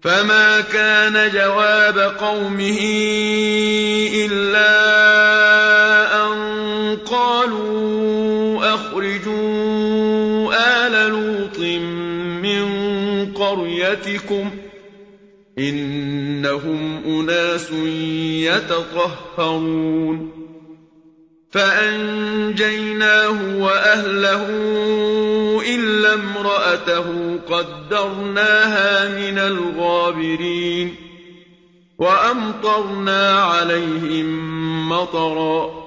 فما كان جواب قومه إلا أن قالوا أخرجوا آل لوط من قريتكم إنهم أناس يتطهرون فأنجيناه وأهله إلا امرأته قدرناها من الغابرين وأمطرنا عليهم مطرا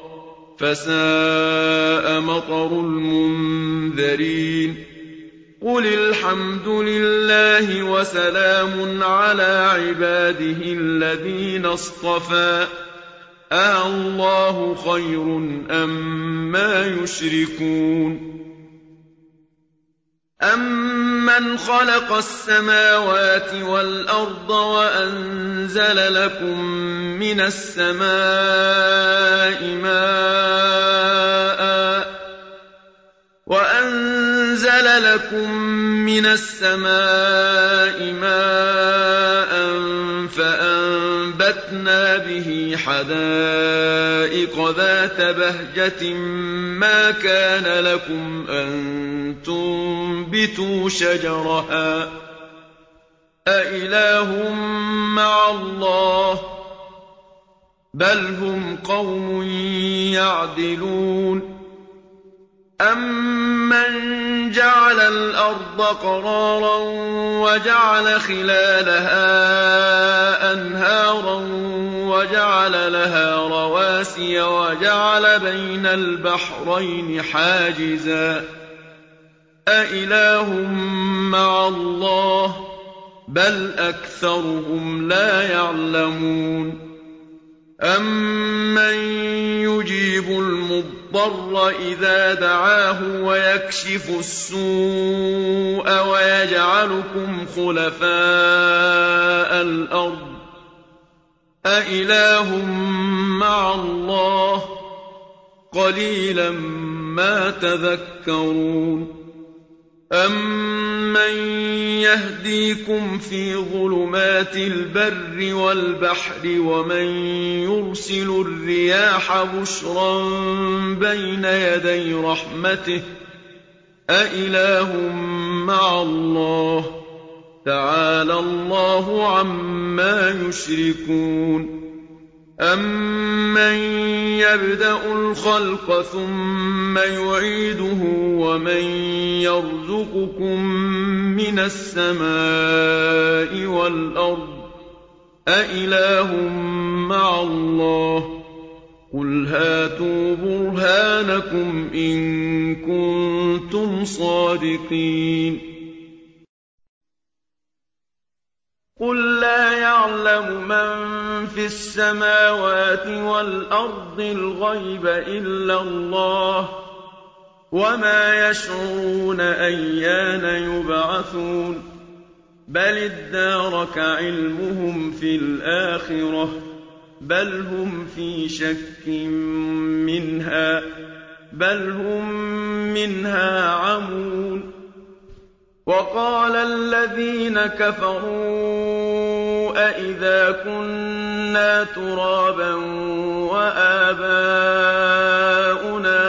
فساء مطر المنذرين قل الحمد لله وسلام على عباده الذين اصطفى الله خير أما يشركون أَمَّنْ خَلَقَ السَّمَاوَاتِ وَالْأَرْضَ وَأَنزَلَ لَكُم مِّنَ السَّمَاءِ مَاءً فَأَنبَتْنَا بِهِ حَدَائِقَ ذَاتَ بَهْجَةٍ مَّا كَانَ لَكُمْ أَن تُنبِتُوا شَجَرَهَا أَإِلَٰهٌ مَّعَ اللَّهِ ۚ بَلْ هُمْ قَوْمٌ يَعْدِلُونَ أَمَّن جَعَلَ الْأَرْضَ قَرَارًا وَجَعَلَ خِلَالَهَا أَنْهَارًا وَجَعَلَ لَهَا رَوَاسِيَ وَجَعَلَ بَيْنَ الْبَحْرَيْنِ حَاجِزًا أَإِلَٰهٌ مَّعَ اللَّهِ ۚ بَلْ أَكْثَرُهُمْ لَا يَعْلَمُونَ أَمَّن يُجِيبُ الْمُضْطَرَّ إِذَا دَعَاهُ وَيَكْشِفُ السُّوءَ وَيَجْعَلُكُمْ خُلَفَاءَ الْأَرْضِ أَإِلَٰهٌ مَّعَ اللَّهِ ۚ قَلِيلًا مَّا تَذَكَّرُونَ أَمَّن يَهْدِيكُمْ فِي ظُلُمَاتِ الْبَرِّ وَالْبَحْرِ وَمَن يُرْسِلُ الرِّيَاحَ بُشْرًا بَيْنَ يَدَيْ رَحْمَتِهِ أَإِلَٰهٌ مَّعَ اللَّهِ ۚ تَعَالَى اللَّهُ عَمَّا يُشْرِكُونَ أَمَّن يَبْدَأُ الْخَلْقَ ثُمَّ يُعِيدُهُ وَمَن يَرْزُقُكُم مِّنَ السَّمَاءِ وَالْأَرْضِ أَإِلَٰهٌ مَّعَ اللَّهِ ۚ قُلْ هَاتُوا بُرْهَانَكُمْ إِن كُنتُمْ صَادِقِينَ قُل لَّا يَعْلَمُ مَن فِي السَّمَاوَاتِ وَالْأَرْضِ الْغَيْبَ إِلَّا اللَّهُ ۚ وَمَا يَشْعُرُونَ أَيَّانَ يُبْعَثُونَ بَلِ ادَّارَكَ عِلْمُهُمْ فِي الْآخِرَةِ ۚ بَلْ هُمْ فِي شَكٍّ مِّنْهَا ۖ بَلْ هُم مِّنْهَا عَمُونَ وَقَالَ الَّذِينَ كَفَرُوا أَإِذَا كُنَّا تُرَابًا وَآبَاؤُنَا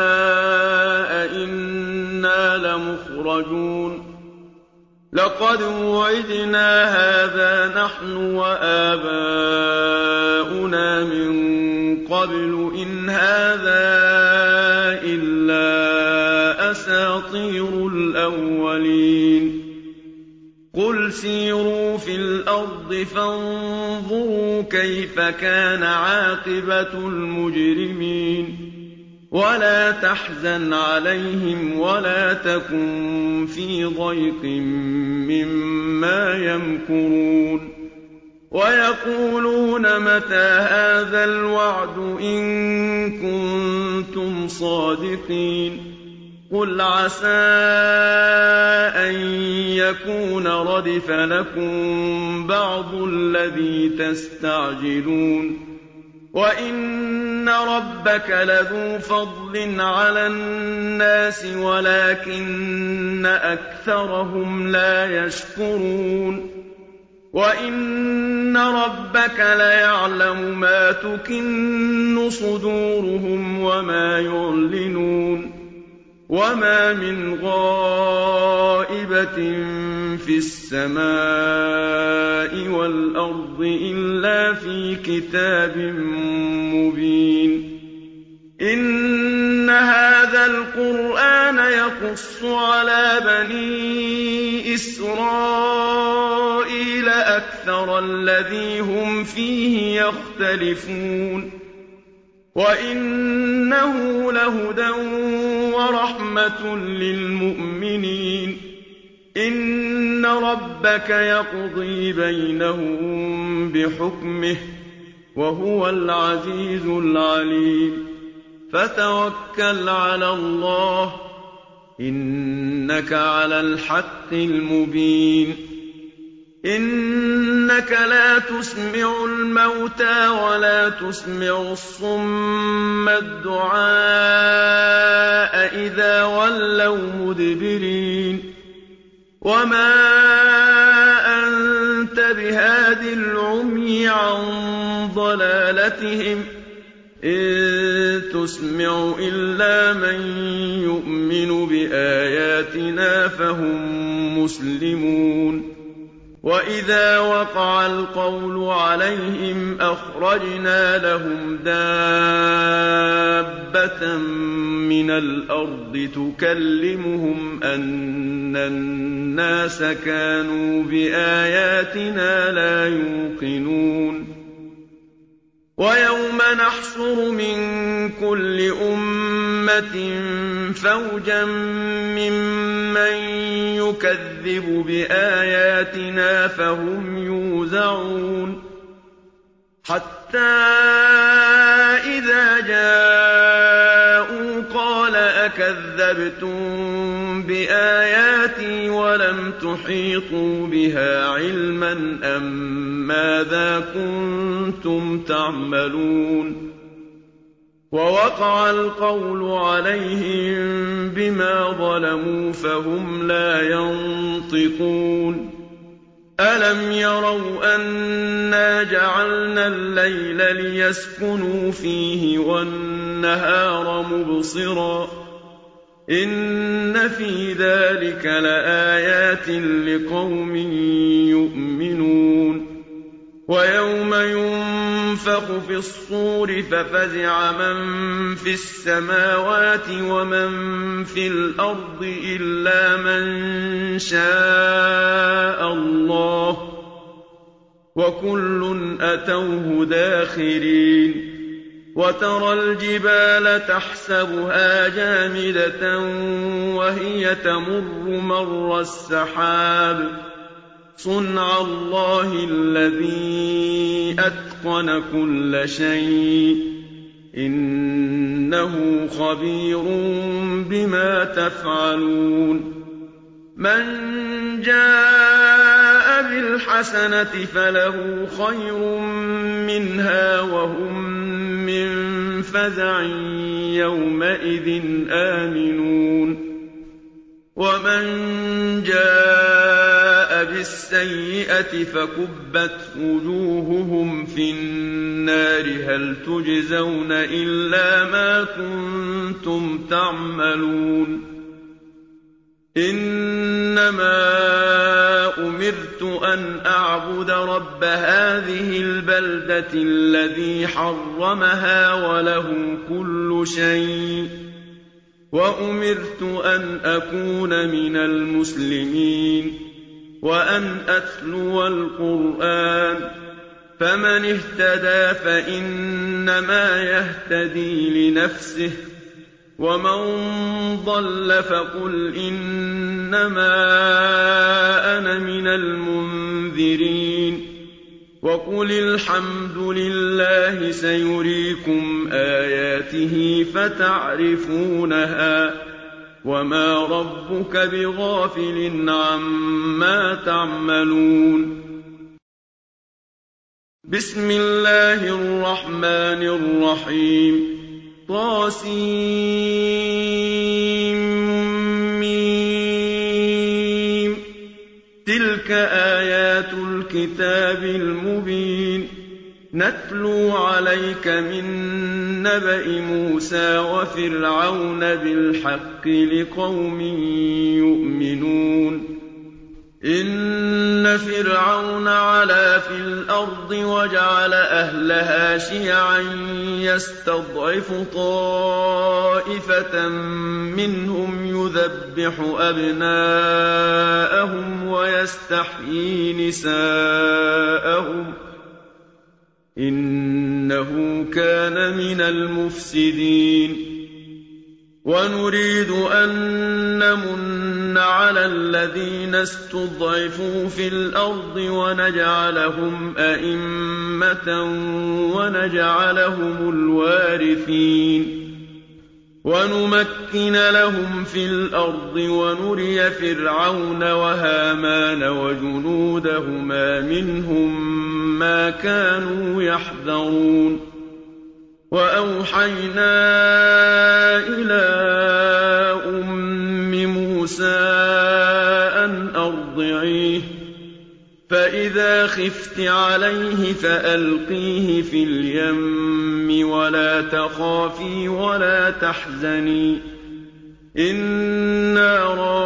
أَئِنَّا لَمُخْرَجُونَ لَقَدْ وُعِدْنَا هَٰذَا نَحْنُ وَآبَاؤُنَا مِن قَبْلُ إِنْ هَٰذَا إِلَّا أَسَاطِيرُ الْأَوَّلِينَ قُلْ سِيرُوا فِي الْأَرْضِ فَانظُرُوا كَيْفَ كَانَ عَاقِبَةُ الْمُجْرِمِينَ وَلَا تَحْزَنْ عَلَيْهِمْ وَلَا تَكُن فِي ضَيْقٍ مِّمَّا يَمْكُرُونَ وَيَقُولُونَ مَتَىٰ هَٰذَا الْوَعْدُ إِن كُنتُمْ صَادِقِينَ قُلْ عَسَىٰ أَن يَكُونَ رَدِفَ لَكُم بَعْضُ الَّذِي تَسْتَعْجِلُونَ وَإِنَّ رَبَّكَ لَذُو فَضْلٍ عَلَى النَّاسِ وَلَٰكِنَّ أَكْثَرَهُمْ لَا يَشْكُرُونَ وَإِنَّ رَبَّكَ لَيَعْلَمُ مَا تُكِنُّ صُدُورُهُمْ وَمَا يُعْلِنُونَ وَمَا مِنْ غَائِبَةٍ فِي السَّمَاءِ وَالْأَرْضِ إِلَّا فِي كِتَابٍ مُّبِينٍ إِنَّ هَٰذَا الْقُرْآنَ يَقُصُّ عَلَىٰ بَنِي إِسْرَائِيلَ أَكْثَرَ الَّذِي هُمْ فِيهِ يَخْتَلِفُونَ وَإِنَّهُ لَهُدًى وَرَحْمَةٌ لِّلْمُؤْمِنِينَ إِنَّ رَبَّكَ يَقْضِي بَيْنَهُم بِحُكْمِهِ ۚ وَهُوَ الْعَزِيزُ الْعَلِيمُ فَتَوَكَّلْ عَلَى اللَّهِ ۖ إِنَّكَ عَلَى الْحَقِّ الْمُبِينِ إِنَّكَ لَا تُسْمِعُ الْمَوْتَىٰ وَلَا تُسْمِعُ الصُّمَّ الدُّعَاءَ إِذَا وَلَّوْا مُدْبِرِينَ وَمَا أَنتَ بِهَادِ الْعُمْيِ عَن ضَلَالَتِهِمْ ۖ إِن تُسْمِعُ إِلَّا مَن يُؤْمِنُ بِآيَاتِنَا فَهُم مُّسْلِمُونَ وَإِذَا وَقَعَ الْقَوْلُ عَلَيْهِمْ أَخْرَجْنَا لَهُمْ دَابَّةً مِّنَ الْأَرْضِ تُكَلِّمُهُمْ أَنَّ النَّاسَ كَانُوا بِآيَاتِنَا لَا يُوقِنُونَ وَيَوْمَ نَحْشُرُ مِن كُلِّ أُمَّةٍ فَوْجًا مِّمَّن يُكَذِّبُ بِآيَاتِنَا فَهُمْ يُوزَعُونَ حَتَّىٰ إِذَا جَاءُوا قَالَ أَكَذَّبْتُم بِآيَاتِي وَلَمْ تُحِيطُوا بِهَا عِلْمًا أَم مَّاذَا كُنتُمْ تَعْمَلُونَ وَوَقَعَ الْقَوْلُ عَلَيْهِم بِمَا ظَلَمُوا فَهُمْ لَا يَنطِقُونَ أَلَمْ يَرَوْا أَنَّا جَعَلْنَا اللَّيْلَ لِيَسْكُنُوا فِيهِ وَالنَّهَارَ مُبْصِرًا ۚ إِنَّ فِي ذَٰلِكَ لَآيَاتٍ لِّقَوْمٍ يُؤْمِنُونَ وَيَوْمَ يُنفَخُ فِي الصُّورِ فَفَزِعَ مَن فِي السَّمَاوَاتِ وَمَن فِي الْأَرْضِ إِلَّا مَن شَاءَ اللَّهُ ۖ وَكُلٌّ أَتَوْهُ دَاخِرِينَ وَتَرَى الْجِبَالَ تَحْسَبُهَا جَامِدَةً وَهِيَ تَمُرُّ مَرَّ السَّحَابِ ۚ صُنْعَ اللَّهِ الَّذِي أَتْقَنَ كُلَّ شَيْءٍ ۚ إِنَّهُ خَبِيرٌ بِمَا تَفْعَلُونَ مَن جَاءَ بِالْحَسَنَةِ فَلَهُ خَيْرٌ مِّنْهَا وَهُم مِّن فَزَعٍ يَوْمَئِذٍ آمِنُونَ وَمَن جَاءَ بِالسَّيِّئَةِ فَكُبَّتْ وُجُوهُهُمْ فِي النَّارِ هَلْ تُجْزَوْنَ إِلَّا مَا كُنتُمْ تَعْمَلُونَ إِنَّمَا أُمِرْتُ أَنْ أَعْبُدَ رَبَّ هَٰذِهِ الْبَلْدَةِ الَّذِي حَرَّمَهَا وَلَهُ كُلُّ شَيْءٍ ۖ وَأُمِرْتُ أَنْ أَكُونَ مِنَ الْمُسْلِمِينَ وَأَنْ أَتْلُوَ الْقُرْآنَ ۖ فَمَنِ اهْتَدَىٰ فَإِنَّمَا يَهْتَدِي لِنَفْسِهِ ۖ وَمَن ضَلَّ فَقُلْ إِنَّمَا أَنَا مِنَ الْمُنذِرِينَ وَقُلِ الْحَمْدُ لِلَّهِ سَيُرِيكُمْ آيَاتِهِ فَتَعْرِفُونَهَا ۚ وَمَا رَبُّكَ بِغَافِلٍ عَمَّا تَعْمَلُونَ بِسْمِ اللَّهِ الرَّحْمَٰنِ الرَّحِيمِ طسم تِلْكَ آيَاتُ الْكِتَابِ الْكِتَابِ الْمُبِينِ نَتْلُو عَلَيْكَ مِن نَّبَإِ مُوسَىٰ وَفِرْعَوْنَ بِالْحَقِّ لِقَوْمٍ يُؤْمِنُونَ إِنَّ فِرْعَوْنَ عَلَا فِي الْأَرْضِ وَجَعَلَ أَهْلَهَا شِيَعًا يَسْتَضْعِفُ طَائِفَةً مِّنْهُمْ يُذَبِّحُ أَبْنَاءَهُمْ وَيَسْتَحْيِي نِسَاءَهُمْ ۚ إِنَّهُ كَانَ مِنَ الْمُفْسِدِينَ وَنُرِيدُ أَن نَّمُنَّ عَلَى الَّذِينَ اسْتُضْعِفُوا فِي الْأَرْضِ وَنَجْعَلَهُمْ أَئِمَّةً وَنَجْعَلَهُمُ الْوَارِثِينَ وَنُمَكِّنَ لَهُمْ فِي الْأَرْضِ وَنُرِيَ فِرْعَوْنَ وَهَامَانَ وَجُنُودَهُمَا مِنْهُم مَّا كَانُوا يَحْذَرُونَ وَأَوْحَيْنَا إِلَىٰ أُمِّ مُوسَىٰ أَنْ أَرْضِعِيهِ ۖ فَإِذَا خِفْتِ عَلَيْهِ فَأَلْقِيهِ فِي الْيَمِّ وَلَا تَخَافِي وَلَا تَحْزَنِي ۖ إِنَّا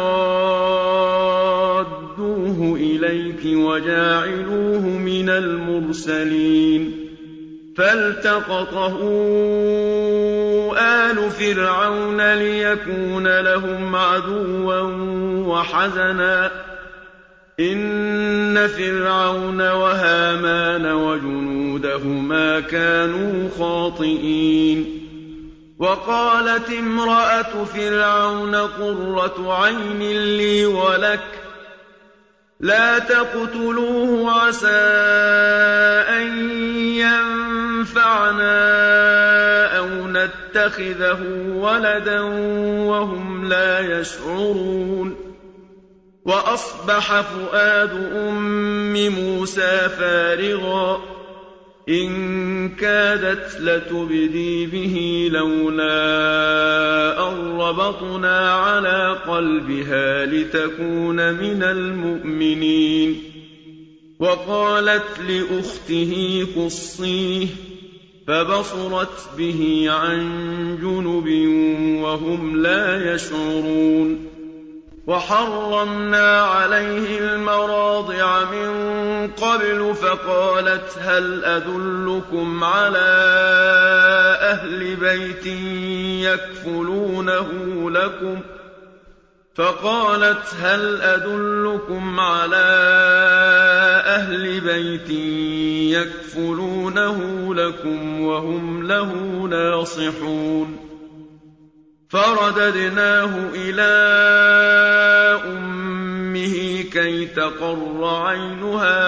رَادُّوهُ إِلَيْكِ وَجَاعِلُوهُ مِنَ الْمُرْسَلِينَ فَالْتَقَطَهُ آلُ فِرْعَوْنَ لِيَكُونَ لَهُمْ عَدُوًّا وَحَزَنًا ۗ إِنَّ فِرْعَوْنَ وَهَامَانَ وَجُنُودَهُمَا كَانُوا خَاطِئِينَ وَقَالَتِ امْرَأَتُ فِرْعَوْنَ قُرَّةُ عَيْنٍ لِّي وَلَكَ ۖ لَا تَقْتُلُوهُ عَسَىٰ أَن يَنفَعَنَا أَوْ نَتَّخِذَهُ وَلَدًا وَهُمْ لَا يَشْعُرُونَ وَأَصْبَحَ فُؤَادُ أُمِّ مُوسَىٰ فَارِغًا ۖ إِن كَادَتْ لَتُبْدِي بِهِ لَوْلَا أَن رَّبَطْنَا عَلَىٰ قَلْبِهَا لِتَكُونَ مِنَ الْمُؤْمِنِينَ وَقَالَتْ لِأُخْتِهِ قُصِّيهِ ۖ فَبَصُرَتْ بِهِ عَن جُنُبٍ وَهُمْ لَا يَشْعُرُونَ وَحَرَّمْنَا عَلَيْهِ الْمَرَاضِعَ مِن قَبْلُ فَقَالَتْ هَلْ أَدُلُّكُمْ عَلَىٰ أَهْلِ بَيْتٍ يَكْفُلُونَهُ لَكُمْ وَهُمْ لَهُ نَاصِحُونَ فَرَدَدْنَاهُ إِلَىٰ أُمِّهِ كَيْ تَقَرَّ عَيْنُهَا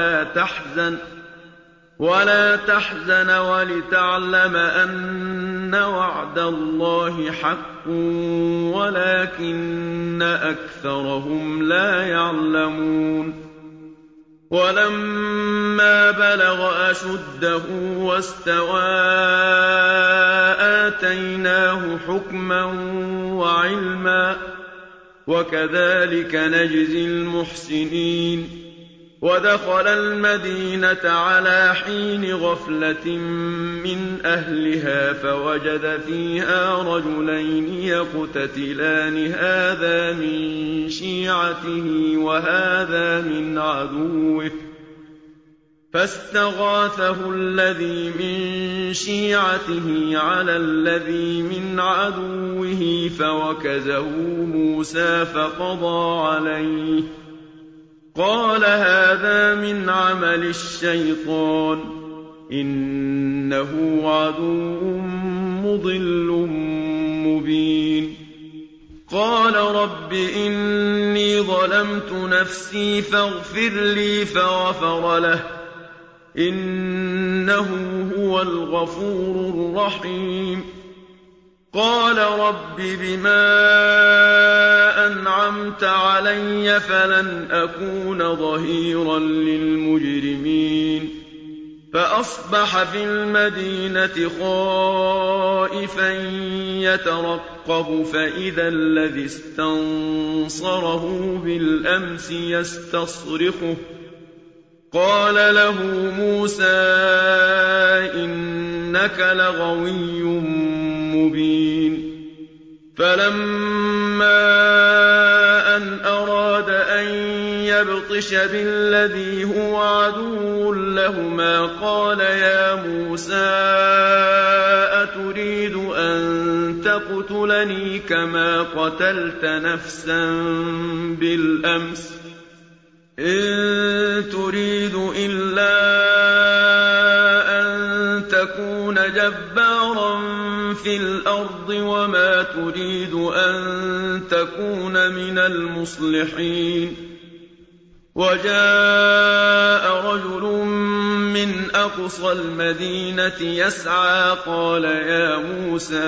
وَلَا تَحْزَنَ وَلِتَعْلَمَ أَنَّ وَعْدَ اللَّهِ حَقٌّ وَلَٰكِنَّ أَكْثَرَهُمْ لَا يَعْلَمُونَ وَلَمَّا بَلَغَ أَشُدَّهُ وَاسْتَوَىٰ آتَيْنَاهُ حُكْمًا وَعِلْمًا ۚ وَكَذَٰلِكَ نَجْزِي الْمُحْسِنِينَ وَدَخَلَ الْمَدِينَةَ عَلَىٰ حِينِ غَفْلَةٍ مِّنْ أَهْلِهَا فَوَجَدَ فِيهَا رَجُلَيْنِ يَقْتَتِلَانِ هَٰذَا مِن شِيعَتِهِ وَهَٰذَا مِنْ عَدُوِّهِ ۖ فَاسْتَغَاثَهُ الَّذِي مِن شِيعَتِهِ عَلَى الَّذِي مِنْ عَدُوِّهِ فَوَكَزَهُ مُوسَىٰ فَقَضَىٰ عَلَيْهِ ۖ قَالَ هَٰذَا مِنْ عَمَلِ الشَّيْطَانِ ۖ إِنَّهُ عَدُوٌّ مُّضِلٌّ مُّبِينٌ قَالَ رَبِّ إِنِّي ظَلَمْتُ نَفْسِي فَاغْفِرْ لِي فَغَفَرَ لَهُ ۚ إِنَّهُ هُوَ الْغَفُورُ الرَّحِيمُ قَالَ رَبِّ بِمَا أَنْعَمْتَ عَلَيَّ فَلَنْ أَكُونَ ظَهِيرًا لِّلْمُجْرِمِينَ فَأَصْبَحَ فِي الْمَدِينَةِ خَائِفًا يَتَرَقَّبُ فَإِذَا الَّذِي اسْتَنصَرَهُ بِالْأَمْسِ يَسْتَصْرِخُهُ قال له موسى إنك لغوي مبين فلما أن أراد أن يبطش بالذي هو عدو لهما قال يا موسى أتريد أن تقتلني كما قتلت نفسا بالأمس إن تريد إلا أن تكون جبارا في الأرض وما تريد أن تكون من المصلحين وجاء رجل من أقصى المدينة يسعى قال يا موسى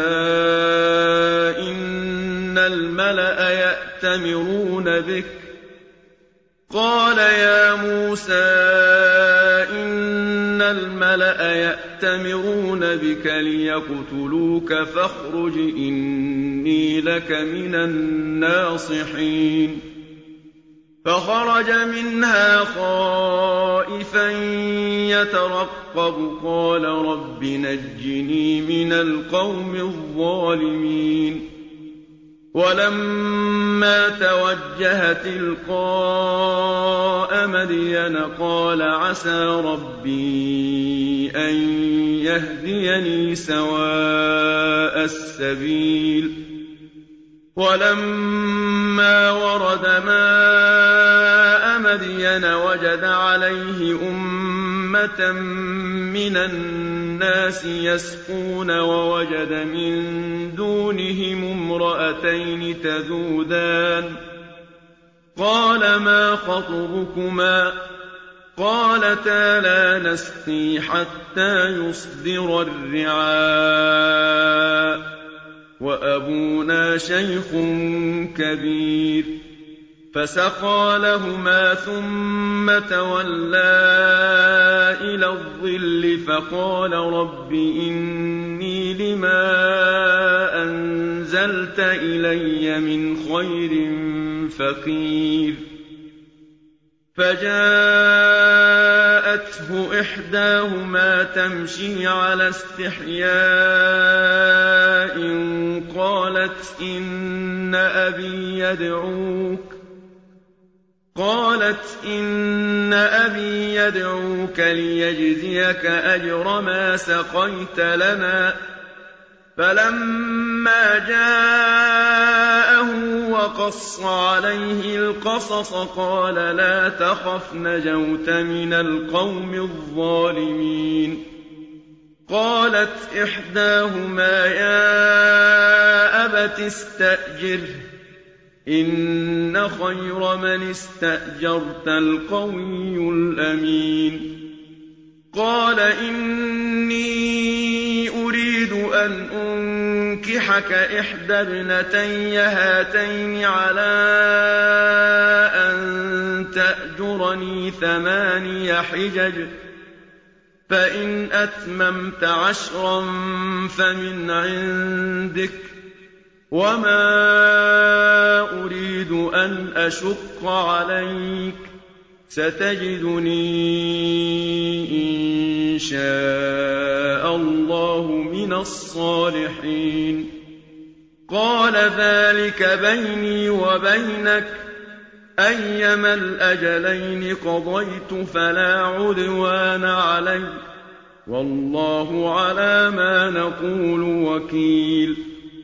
إن الملأ يأتمرون بك ليقتلوك فاخرج إني لك من الناصحين فخرج منها خائفا يترقب قال رب نجني من القوم الظالمين ولما توجه تلقاء مدين قال عسى ربي أن يهديني سواء السبيل ولما ورد ماء مدين وجد عليه أمة من الناس يسقون ووجد من دونهم امرأتين تذودان قال ما خطبكما قالتا لا نسقي حتى يصدر الرعاء وأبونا شيخ كبير فسقى لهما ثم تولى إلى الظل فقال رب إني لما أنزلت إلي من خير فقير فجاءته إحداهما تمشي على استحياء قالت إن أبي يدعوك ليجزيك أجر ما سقيت لنا فلما جاءه وقص عليه القصص قال لا تخف نجوت من القوم الظالمين قالت إحداهما يا أبت استأجره إن خير من استأجرت القوي الأمين قال إني أريد أن أنكحك إحدى ابنتي هاتين على أن تأجرني 8 حجج فإن أتممت 10 فمن عندك وما أريد أن أشق عليك ستجدني إن شاء الله من الصالحين قال ذلك بيني وبينك أيما الأجلين قضيت فلا عدوان علي والله على ما نقول وكيل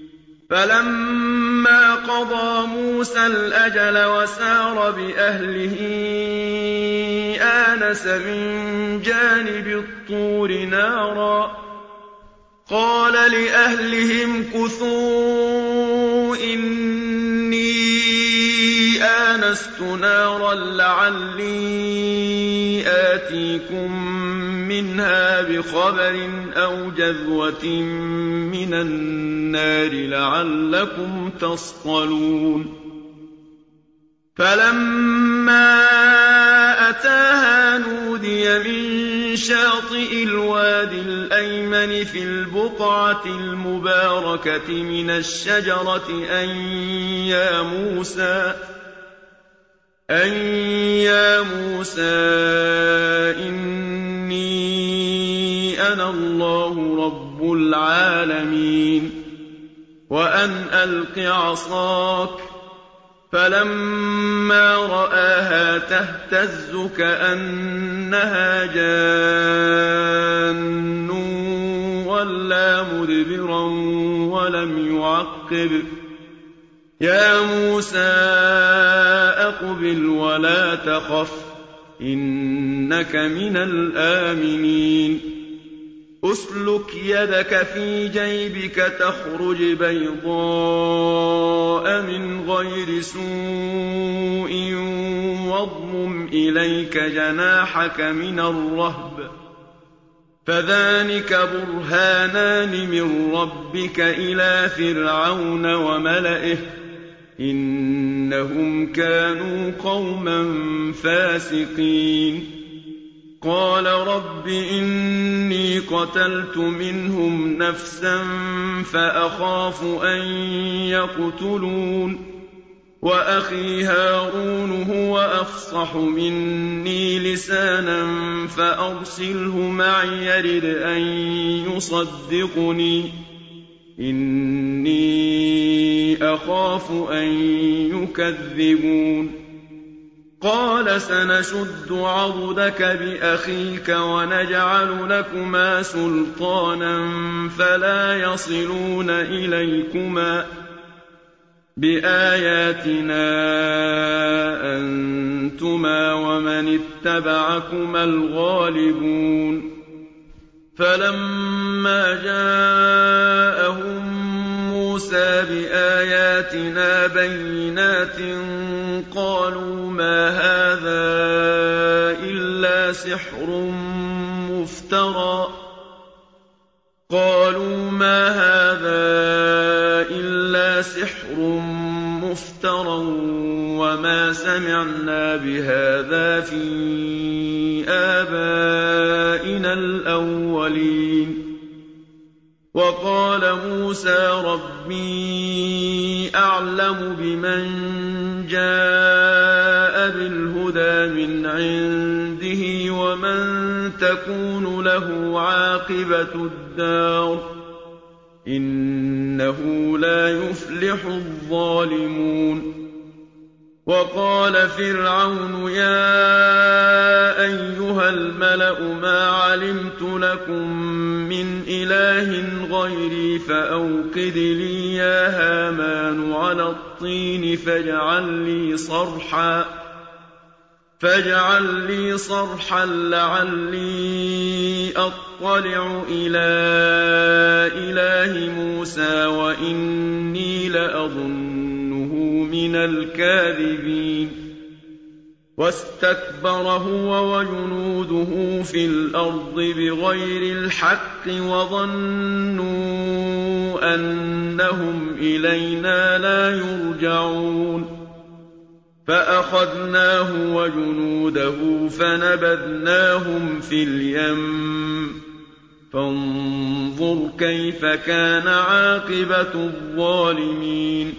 فلما قضى موسى الأجل وسار بأهله آنس من جانب الطور نارا قال لأهلهم كثوا إني آنست نارا لعلي آتيكم منها بخبر أو جذوة من النار لعلكم تصطلون فلما أتاها نودي من شاطئ الوادي الأيمن في البقعة المباركة من الشجرة أن أن يا موسى إني أنا الله رب العالمين وأن ألق عصاك فلما رآها تهتز كأنها جان ولا مدبرا ولم يعقب يا موسى أقبل ولا تخف إنك من الآمنين أسلك يدك في جيبك تخرج بيضاء من غير سوء واضمم إليك جناحك من الرهب فذلك برهانان من ربك إلى فرعون وملئه إنهم كانوا قوما فاسقين قال رب إني قتلت منهم نفسا فأخاف أن يقتلون وأخي هارون هو أفصح مني لسانا فأرسله معي يرد أن يصدقني إني أخاف أن يكذبون قال سنشد عضدك بأخيك ونجعل لكما سلطانا فلا يصلون إليكما بآياتنا أنتما ومن اتبعكما الغالبون فلما جاءهم موسى بآياتنا بينات قالوا ما هذا إلا سحر مفترى وما سمعنا بهذا في آبائنا الأولين وقال موسى ربي أعلم بمن جاء بالهدى من عنده ومن تكون له عاقبة الدار إنه لا يفلح الظالمون وقال فرعون يا أيها الملأ ما علمت لكم من إله غيري فأوقد لي يا هامان على الطين فاجعل لي صرحا لعلي أطلع إلى إله موسى وإني لأظنه من الكاذبين واستكبر هو وجنوده في الأرض بغير الحق وظنوا أنهم إلينا لا يرجعون فأخذناه وجنوده فنبذناهم في اليم فانظر كيف كان عاقبة الظالمين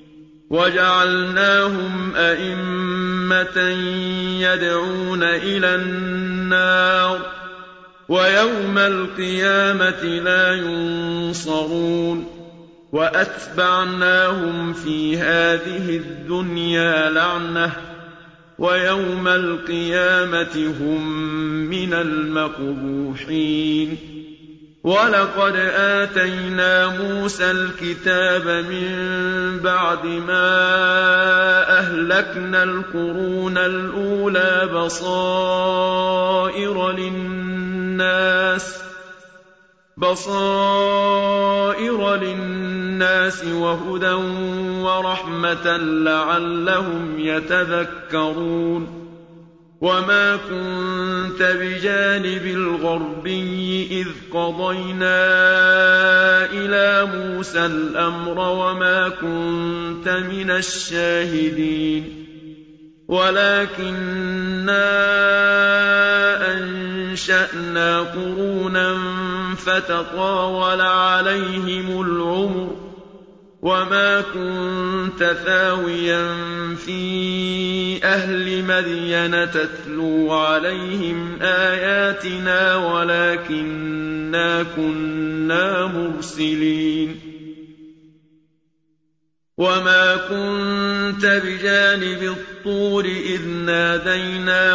وجعلناهم أئمة يدعون إلى النار ويوم القيامة لا ينصرون وأتبعناهم في هذه الدنيا لعنة ويوم القيامة هم من المقبوحين ولقد آتينا موسى الكتاب من بعد ما أهلكنا القرون الأولى بصائر للناس وهدى ورحمة لعلهم يتذكرون وما كنت بجانب الغربي إذ قضينا إلى موسى الأمر وما كنت من الشاهدين ولكننا أنشأنا قرونا فتطاول عليهم العمر وَمَا كُنتَ ثَاوِيًا فِي أَهْلِ مَدْيَنَ تَتْلُو عَلَيْهِمْ آيَاتِنَا وَلَٰكِنَّا كُنَّا مُرْسِلِينَ وَمَا كُنتَ بِجَانِبِ الطُّورِ إِذْ نَادَيْنَا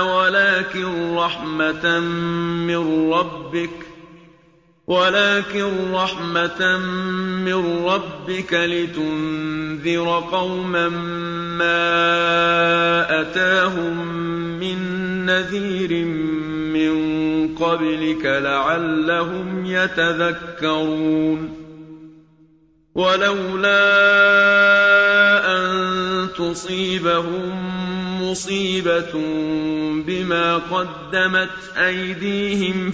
وَلَٰكِن رَّحْمَةً مِّن رَّبِّكَ لِتُنذِرَ قَوْمًا مَّا أَتَاهُم مِّن نَّذِيرٍ مِّن قَبْلِكَ لَعَلَّهُمْ يَتَذَكَّرُونَ وَلَوْلَا أَن تُصِيبَهُم مُّصِيبَةٌ بِمَا قَدَّمَتْ أَيْدِيهِمْ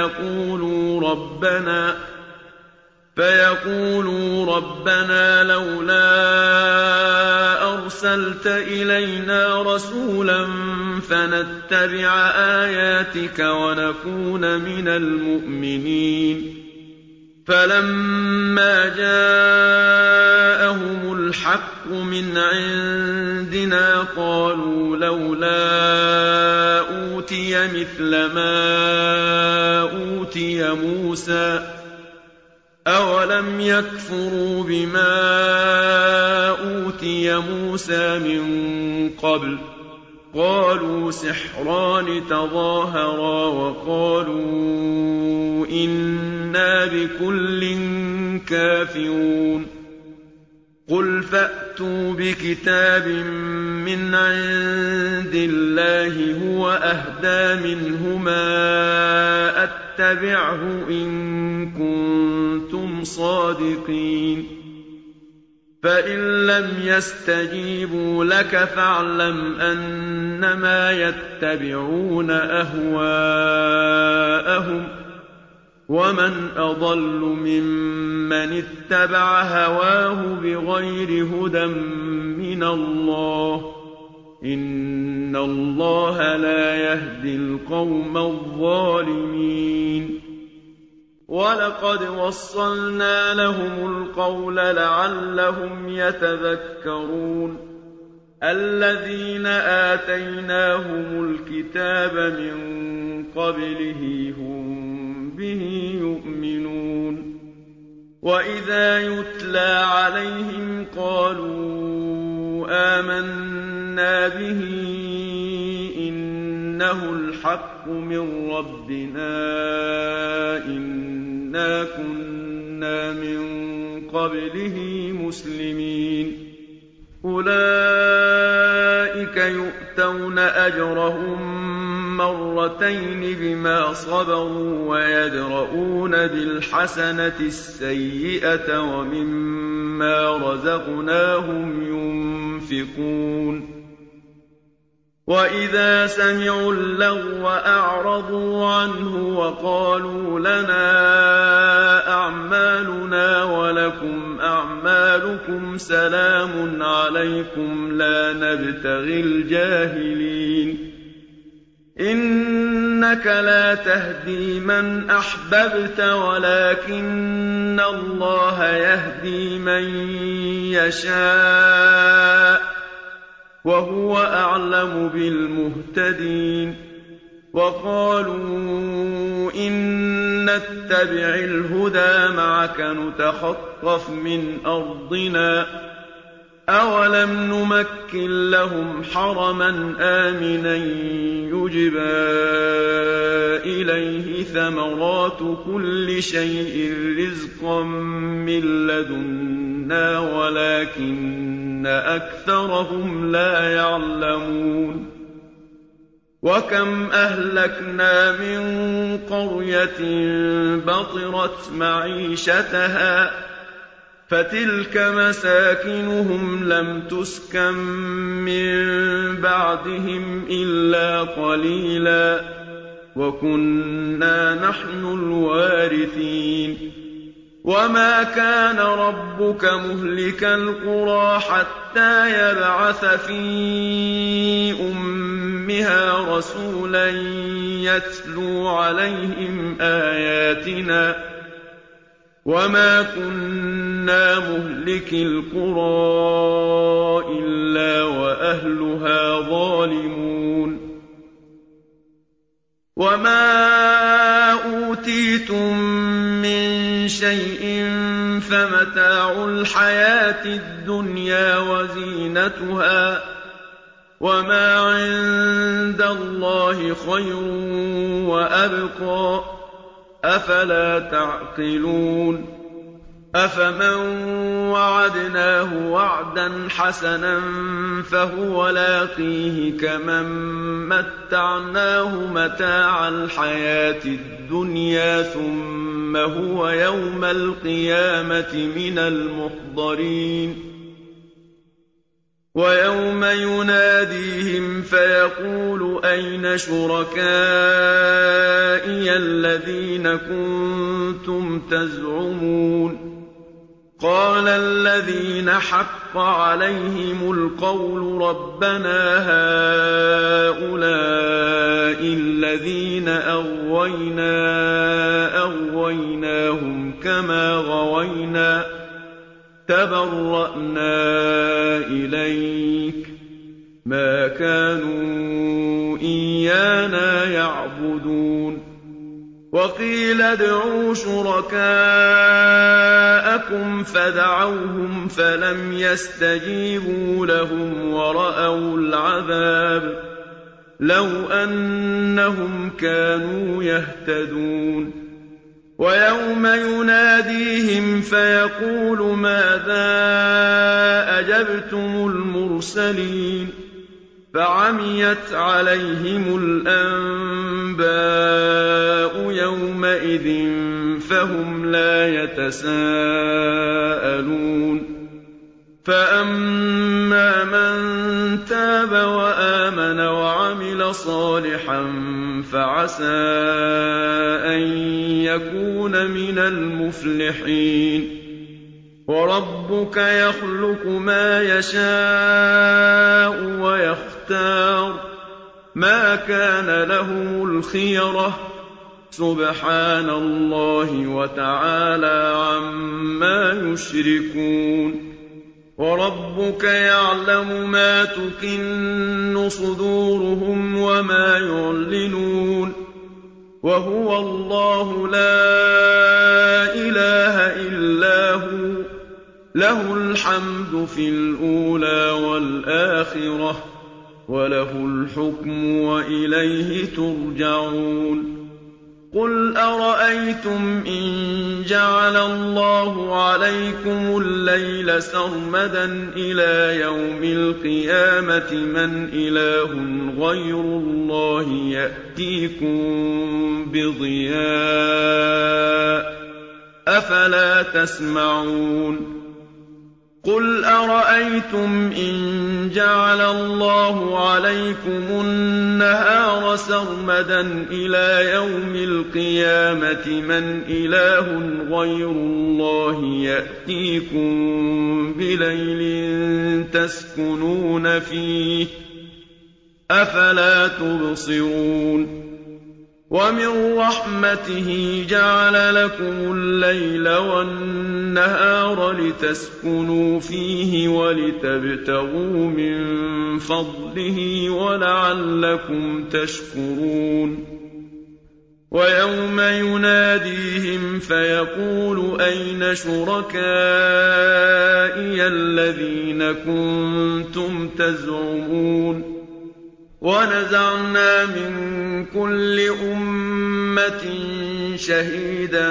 فَيَقُولُوا رَبَّنَا لَوْلَا أَرْسَلْتَ إِلَيْنَا رَسُولًا فَنَتَّبِعَ آيَاتِكَ وَنَكُونَ مِنَ الْمُؤْمِنِينَ فَلَمَّا جَاءَهُمُ الْحَقُّ مِنْ عِندِنَا قَالُوا لَوْلَا أُوتِيَ مِثْلَ مَا أُوتِيَ مُوسَىٰ ۚ أَوَلَمْ يَكْفُرُوا بِمَا أُوتِيَ مُوسَىٰ مِن قَبْلُ ۖ قَالُوا سِحْرَانِ تَظَاهَرَا وَقَالُوا إِنَّا بِكُلٍّ كَافِرُونَ قُلْ فَأْتُوا بِكِتَابٍ مِّنْ عِندِ اللَّهِ هُوَ أَهْدَىٰ مِنْهُمَا أَتَّبِعْهُ إِن كُنتُمْ صَادِقِينَ فَإِن لَّمْ يَسْتَجِيبُوا لَكَ فَاعْلَمْ أَنَّمَا يَتَّبِعُونَ أَهْوَاءَهُمْ ۚ وَمَنْ أَضَلُّ مِمَّنِ اتَّبَعَ هَوَاهُ بِغَيْرِ هُدًى مِّنَ اللَّهِ ۚ إِنَّ اللَّهَ لَا يَهْدِي الْقَوْمَ الظَّالِمِينَ وَلَقَدْ وَصَّلْنَا لَهُمُ الْقَوْلَ لَعَلَّهُمْ يَتَذَكَّرُونَ الَّذِينَ آتَيْنَاهُمُ الْكِتَابَ مِن قَبْلِهِ هُم بِهِ يُؤْمِنُونَ وَإِذَا يُتْلَىٰ عَلَيْهِمْ قَالُوا آمَنَّا بِهِ إِنَّهُ الْحَقُّ مِن رَّبِّنَا إِنَّا كُنَّا مِن قَبْلِهِ مُسْلِمِينَ أُولَٰئِكَ يُؤْتَوْنَ أَجْرَهُم مَّرَّتَيْنِ بِمَا صَبَرُوا وَيَدْرَءُونَ بِالْحَسَنَةِ السَّيِّئَةَ وَمِمَّا رَزَقْنَاهُمْ يُنفِقُونَ وَإِذَا سَمِعُوا اللَّغْوَ أَعْرَضُوا عَنْهُ وَقَالُوا لَنَا أَعْمَالُنَا وَلَكُمْ أَعْمَالُكُمْ سَلَامٌ عَلَيْكُمْ لَا نَبْتَغِي الْجَاهِلِينَ إِنَّكَ لَا تَهْدِي مَنْ أَحْبَبْتَ وَلَٰكِنَّ اللَّهَ يَهْدِي مَن يَشَاءُ ۚ وَهُوَ أَعْلَمُ بِالْمُهْتَدِينَ وَقَالُوا إِن نَّتَّبِعِ الْهُدَىٰ مَعَكَ نُتَخَطَّفْ مِنْ أَرْضِنَا ۚ أَوَلَمْ نُمَكِّن لَّهُمْ حَرَمًا آمِنًا يُجْبَىٰ إِلَيْهِ ثَمَرَاتُ كُلِّ شَيْءٍ رِّزْقًا مِّن لَّدُنَّا وَلَٰكِنَّ أَكْثَرَهُمْ لَا يَعْلَمُونَ وَكَمْ أَهْلَكْنَا مِن قَرْيَةٍ بَطِرَتْ مَعِيشَتَهَا فَتِلْكَ مَسَاكِنُهُمْ لَمْ تُسْكَن مِّن بَعْدِهِمْ إِلَّا قَلِيلًا ۖ وَكُنَّا نَحْنُ الْوَارِثِينَ وَمَا كَانَ رَبُّكَ مُهْلِكَ الْقُرَىٰ حَتَّىٰ يَبْعَثَ فِي أُمِّهَا رَسُولًا يَتْلُو عَلَيْهِمْ آيَاتِنَا ۚ وَمَا كُنَّا مُهْلِكِي الْقُرَىٰ إِلَّا وَأَهْلُهَا ظَالِمُونَ وَمَا أُوتِيتُم مِّن شَيْءٍ فَمَتَاعُ الْحَيَاةِ الدُّنْيَا وَزِينَتُهَا ۚ وَمَا عِندَ اللَّهِ خَيْرٌ وَأَبْقَىٰ ۚ أَفَلَا تَعْقِلُونَ أَفَمَن وَعَدْنَاهُ وَعْدًا حَسَنًا فَهُوَ لَاقِيهِ كَمَن مَّتَّعْنَاهُ مَتَاعَ الْحَيَاةِ الدُّنْيَا ثُمَّ هُوَ يَوْمَ الْقِيَامَةِ مِنَ الْمُحْضَرِينَ وَيَوْمَ يُنَادِيهِمْ فَيَقُولُ أَيْنَ شُرَكَائِيَ الَّذِينَ كُنتُمْ تَزْعُمُونَ قَالَ الَّذِينَ حَقَّ عَلَيْهِمُ الْقَوْلُ رَبَّنَا هَٰؤُلَاءِ الَّذِينَ أَغْوَيْنَاهُمْ كَمَا غَوَيْنَا ۖ تَبَرَّأْنَا إِلَيْكَ ۖ مَا كَانُوا إِيَّانَا يَعْبُدُونَ وَقِيلَ ادْعُوا شُرَكَاءَكُمْ فَدَعَوْهُمْ فَلَمْ يَسْتَجِيبُوا لَهُمْ وَرَأَوُا الْعَذَابَ ۚ لَوْ أَنَّهُمْ كَانُوا يَهْتَدُونَ وَيَوْمَ يُنَادِيهِمْ فَيَقُولُ مَاذَا أَجَبْتُمُ الْمُرْسَلِينَ فَعَمِيَتْ عَلَيْهِمُ الْأَنبَاءُ يَوْمَئِذٍ فَهُمْ لَا يَتَسَاءَلُونَ فَأَمَّا مَن تَابَ وَآمَنَ وَعَمِلَ صَالِحًا فَعَسَىٰ أَن يَكُونَ مِنَ الْمُفْلِحِينَ وَرَبُّكَ يَخْلُقُ مَا يَشَاءُ وَيَخْتَارُ ۗ مَا كَانَ لَهُمُ الْخِيَرَةُ ۚ سُبْحَانَ اللَّهِ وَتَعَالَىٰ عَمَّا يُشْرِكُونَ وَرَبُّكَ يَعْلَمُ مَا تُكِنُّ صُدُورُهُمْ وَمَا يُعْلِنُونَ وَهُوَ اللَّهُ لَا إِلَٰهَ إِلَّا هُوَ ۖ لَهُ الْحَمْدُ فِي الْأُولَىٰ وَالْآخِرَةِ ۖ وَلَهُ الْحُكْمُ وَإِلَيْهِ تُرْجَعُونَ قُلْ أَرَأَيْتُمْ إِن جَعَلَ اللَّهُ عَلَيْكُمُ اللَّيْلَ سَرْمَدًا إِلَىٰ يَوْمِ الْقِيَامَةِ مَنْ إِلَٰهٌ غَيْرُ اللَّهِ يَأْتِيكُم بِضِيَاءٍ ۖ أَفَلَا تَسْمَعُونَ قُلْ أَرَأَيْتُمْ إِن جَعَلَ اللَّهُ عَلَيْكُمُ النَّهَارَ سَرْمَدًا إِلَىٰ يَوْمِ الْقِيَامَةِ مَنْ إِلَٰهٌ غَيْرُ اللَّهِ يَأْتِيكُم بِلَيْلٍ تَسْكُنُونَ فِيهِ ۖ أَفَلَا تُبْصِرُونَ وَمِن رَّحْمَتِهِ جَعَلَ لَكُمُ اللَّيْلَ وَالنَّهَارَ لِتَسْكُنُوا فِيهِ وَلِتَبْتَغُوا مِن فَضْلِهِ وَلَعَلَّكُمْ تَشْكُرُونَ وَيَوْمَ يُنَادِيهِمْ فَيَقُولُ أَيْنَ شُرَكَائِيَ الَّذِينَ كُنتُمْ تَزْعُمُونَ وَنَزَعْنَا مِن كُلِّ أُمَّةٍ شَهِيدًا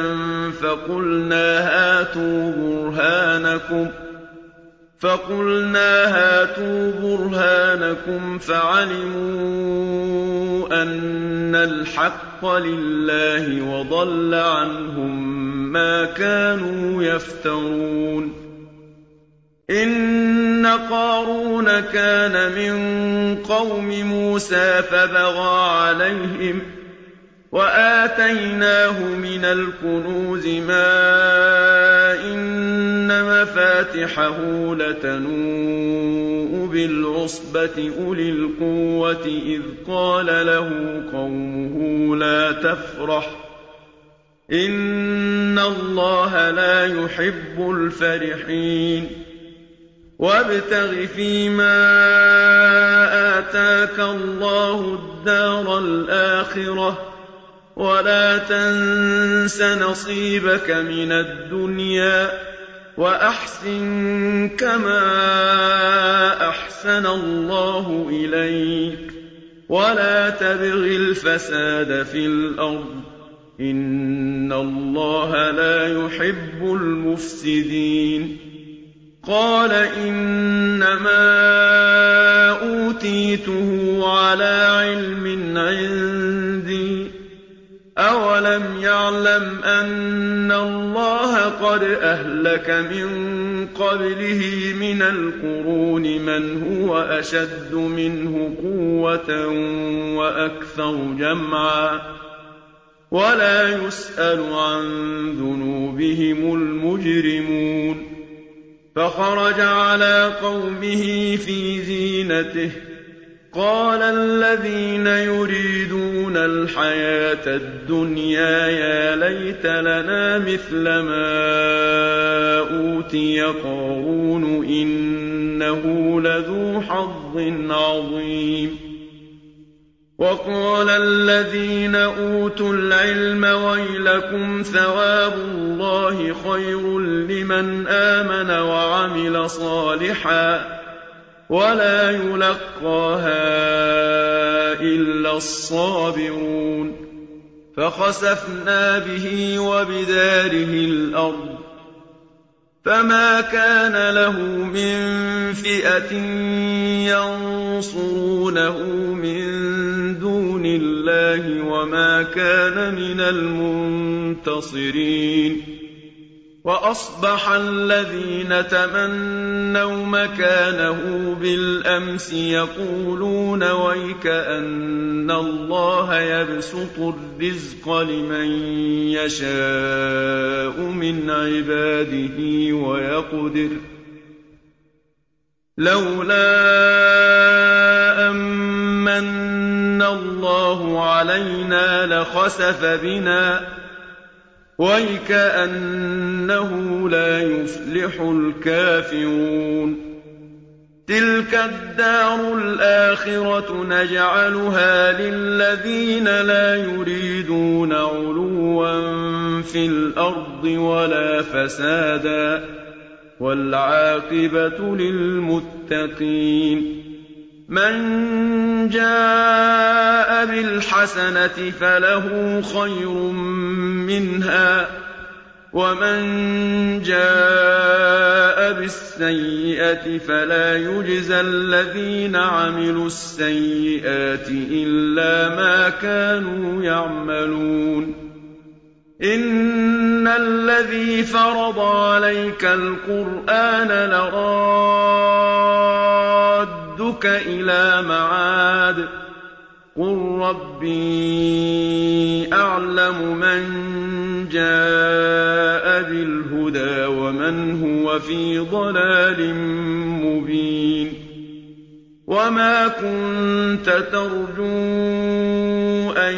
فَقُلْنَا هَاتُوا بُرْهَانَكُمْ فَعَلِمُوا أَنَّ الْحَقَّ لِلَّهِ وَضَلَّ عَنْهُم مَّا كَانُوا يَفْتَرُونَ إِنَّ قَارُونَ كَانَ مِن قَوْمِ مُوسَىٰ فَبَغَىٰ عَلَيْهِمْ ۖ وَآتَيْنَاهُ مِنَ الْكُنُوزِ مَا إِنَّ مَفَاتِحَهُ لَتَنُوءُ بِالْعُصْبَةِ أُولِي الْقُوَّةِ إِذْ قَالَ لَهُ قَوْمُهُ لَا تَفْرَحْ ۖ إِنَّ اللَّهَ لَا يُحِبُّ الْفَرِحِينَ وَابْتَغِ فِيمَا آتَاكَ اللَّهُ الدَّارَ الْآخِرَةَ وَلَا تَنسَ نَصِيبَكَ مِنَ الدُّنْيَا وَأَحْسِن كَمَا أَحْسَنَ اللَّهُ إِلَيْكَ وَلَا تَبْغِ الْفَسَادَ فِي الْأَرْضِ ۖ إِنَّ اللَّهَ لَا يُحِبُّ الْمُفْسِدِينَ قَالَ إِنَّمَا أُوتِيتُهُ عَلَىٰ عِلْمٍ عِندِي ۚ أَوَلَمْ يَعْلَمْ أَنَّ اللَّهَ قَدْ أَهْلَكَ مِن قَبْلِهِ مِنَ الْقُرُونِ مَنْ هُوَ أَشَدُّ مِنْهُ قُوَّةً وَأَكْثَرُ جَمْعًا وَلَا يُسْأَلُ عَن ذُنُوبِهِمُ الْمُجْرِمُونَ فَخَرَجَ عَلَىٰ قَوْمِهِ فِي زِينَتِهِ ۖ قَالَ الَّذِينَ يُرِيدُونَ الْحَيَاةَ الدُّنْيَا يَا لَيْتَ لَنَا مِثْلَ مَا أُوتِيَ قَارُونُ إِنَّهُ لَذُو حَظٍّ عَظِيمٍ وَقَالَ الَّذِينَ أُوتُوا الْعِلْمَ وَيْلَكُمْ ثَوَابُ اللَّهِ خَيْرٌ لِّمَنْ آمَنَ وَعَمِلَ صَالِحًا وَلَا يُلَقَّاهَا إِلَّا الصَّابِرُونَ فَخَسَفْنَا بِهِ وَبِدَارِهِ الْأَرْضَ فَمَا كَانَ لَهُ مِن فِئَةٍ يَنصُرُونَهُ مِن دُونِ اللَّهِ وَمَا كَانَ مِنَ الْمُنتَصِرِينَ وَأَصْبَحَ الَّذِينَ تَمَنَّوْا مَكَانَهُ بِالْأَمْسِ يَقُولُونَ وَيْكَأَنَّ اللَّهَ يَبْسُطُ الرِّزْقَ لِمَن يَشَاءُ مِنْ عِبَادِهِ وَيَقْدِرُ ۖ لَوْلَا أَن مَّنَّ اللَّهُ عَلَيْنَا لَخَسَفَ بِنَا ۖ وَيْكَأَنَّهُ لَا يُفْلِحُ الْكَافِرُونَ تِلْكَ الدَّارُ الْآخِرَةُ نَجْعَلُهَا لِلَّذِينَ لَا يُرِيدُونَ عُلُوًّا فِي الْأَرْضِ وَلَا فَسَادًا ۚ وَالْعَاقِبَةُ لِلْمُتَّقِينَ مَن جَاءَ بِالْحَسَنَةِ فَلَهُ خَيْرٌ مِّنْهَا ۖ وَمَن جَاءَ بِالسَّيِّئَةِ فَلَا يُجْزَى الَّذِينَ عَمِلُوا السَّيِّئَاتِ إِلَّا مَا كَانُوا يَعْمَلُونَ إِنَّ الَّذِي فَرَضَ عَلَيْكَ الْقُرْآنَ لَرَادُّكَ إِلَىٰ مَعَادٍ ۚ قُل رَّبِّي أَعْلَمُ مَن جَاءَ بِالْهُدَىٰ وَمَنْ هُوَ فِي ضَلَالٍ مُّبِينٍ وَمَا كُنتَ تَرْجُو أَن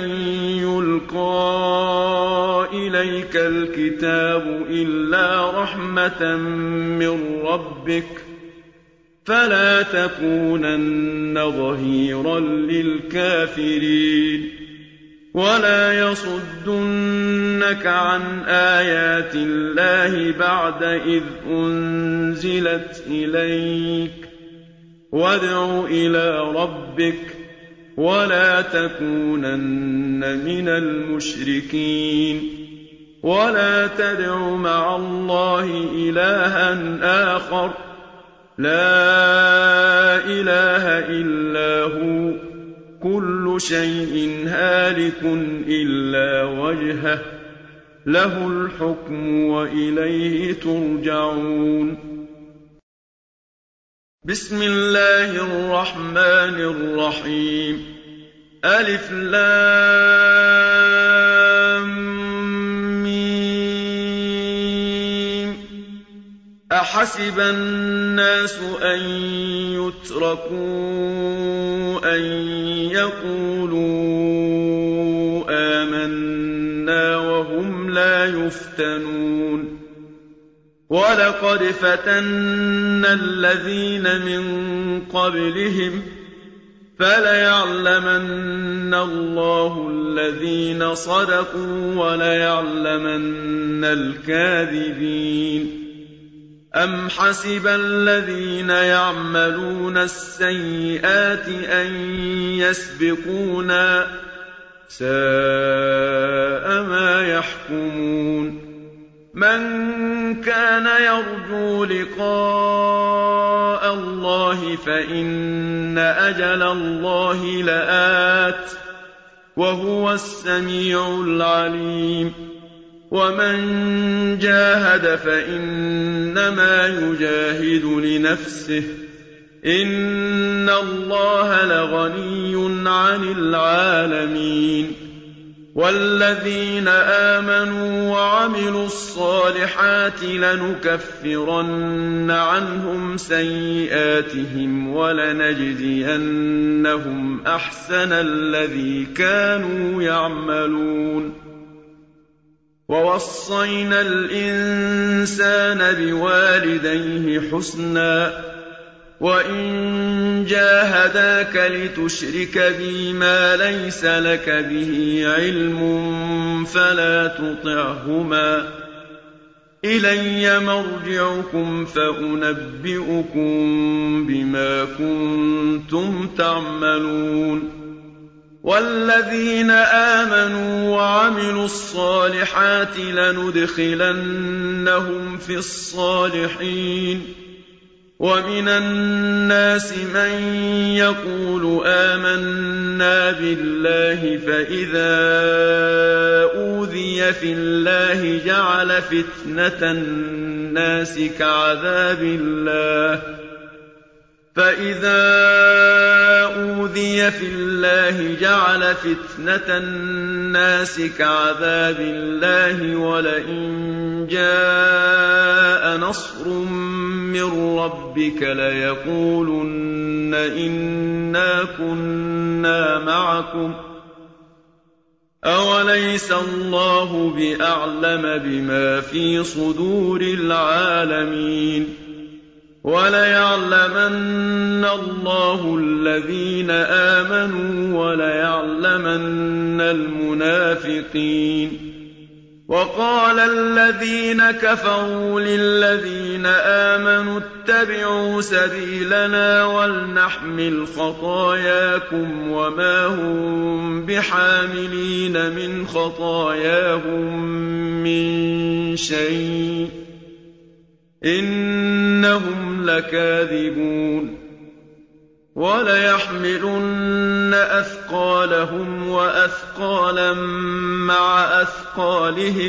يُلْقَىٰ إِلَيْكَ الْكِتَابُ إِلَّا رَحْمَةً مِّن رَّبِّكَ ۖ فَلَا تَكُونَنَّ ظَهِيرًا لِّلْكَافِرِينَ وَلَا يَصُدُّنَّكَ عَنْ آيَاتِ اللَّهِ بَعْدَ إِذْ أُنزِلَتْ إِلَيْكَ ۖ وَادْعُ إِلَىٰ رَبِّكَ وَلَا تَكُونَنَّ مِنَ الْمُشْرِكِينَ وَلَا تَدْعُ مَعَ اللَّهِ إِلَٰهًا آخَرَ ۖ لَا إِلَٰهَ إِلَّا هُوَ ۚ كُلُّ شَيْءٍ هَالِكٌ إِلَّا وَجْهَهُ ۚ لَهُ الْحُكْمُ وَإِلَيْهِ تُرْجَعُونَ بسم الله الرحمن الرحيم ألف لام ميم أحسب الناس أن يتركوا أن يقولوا آمنا وهم لَا يُفْتَنُونَ وَلَقَدْ فَتَنَّا الَّذِينَ مِن قَبْلِهِمْ فَلَيَعْلَمَنَّ اللَّهُ الَّذِينَ صَدَقُوا وَلَيَعْلَمَنَّ الْكَاذِبِينَ أَمْ حَسِبَ الَّذِينَ يَعْمَلُونَ السَّيِّئَاتِ أَن يَسْبِقُونَا ۚ سَاءَ مَا يَحْكُمُونَ مَن كَانَ يَرْجُو لِقَاءَ اللَّهِ فَإِنَّ أَجَلَ اللَّهِ لَآتٍ ۚ وَهُوَ السَّمِيعُ الْعَلِيمُ وَمَن جَاهَدَ فَإِنَّمَا يُجَاهِدُ لِنَفْسِهِ ۚ إِنَّ اللَّهَ لَغَنِيٌّ عَنِ الْعَالَمِينَ وَالَّذِينَ آمَنُوا وَعَمِلُوا الصَّالِحَاتِ لَنُكَفِّرَنَّ عَنْهُمْ سَيِّئَاتِهِمْ وَلَنَجْزِيَنَّهُمْ أَحْسَنَ الَّذِي كَانُوا يَعْمَلُونَ وَوَصَّيْنَا الْإِنسَانَ بِوَالِدَيْهِ حُسْنًا ۖ وَإِن جَاهَدَاكَ لِتُشْرِكَ بِي مَا لَيْسَ لَكَ بِهِ عِلْمٌ فَلَا تُطِعْهُمَا ۚ إِلَيَّ مَرْجِعُكُمْ فَأُنَبِّئُكُم بِمَا كُنتُمْ تَعْمَلُونَ وَالَّذِينَ آمَنُوا وَعَمِلُوا الصَّالِحَاتِ لَنُدْخِلَنَّهُمْ فِي الصَّالِحِينَ وَمِنَ النَّاسِ مَن يَقُولُ آمَنَّا بِاللَّهِ فَإِذَا أُوذِيَ فِي اللَّهِ جَعَلَ فِتْنَةَ النَّاسِ كَعَذَابِ اللَّهِ وَلَئِن جَاءَ نَصْرٌ مِّن رَّبِّكَ لَيَقُولُنَّ إِنَّا كُنَّا مَعَكُمْ ۚ أَوَلَيْسَ اللَّهُ بِأَعْلَمَ بِمَا فِي صُدُورِ الْعَالَمِينَ وَلَيَعْلَمَنَّ اللَّهُ الَّذِينَ آمَنُوا وَلَيَعْلَمَنَّ الْمُنَافِقِينَ وَقَالَ الَّذِينَ كَفَرُوا لِلَّذِينَ آمَنُوا اتَّبِعُوا سَبِيلَنَا وَلْنَحْمِلْ خَطَايَاكُمْ وَمَا هُم بِحَامِلِينَ مِنْ خَطَايَاهُم مِّن شَيْءٍ ۖ إِنَّهُمْ لَكَاذِبُونَ وَلَيَحْمِلُنَّ أَثْقَالَهُمْ وَأَثْقَالًا مَّعَ أَثْقَالِهِمْ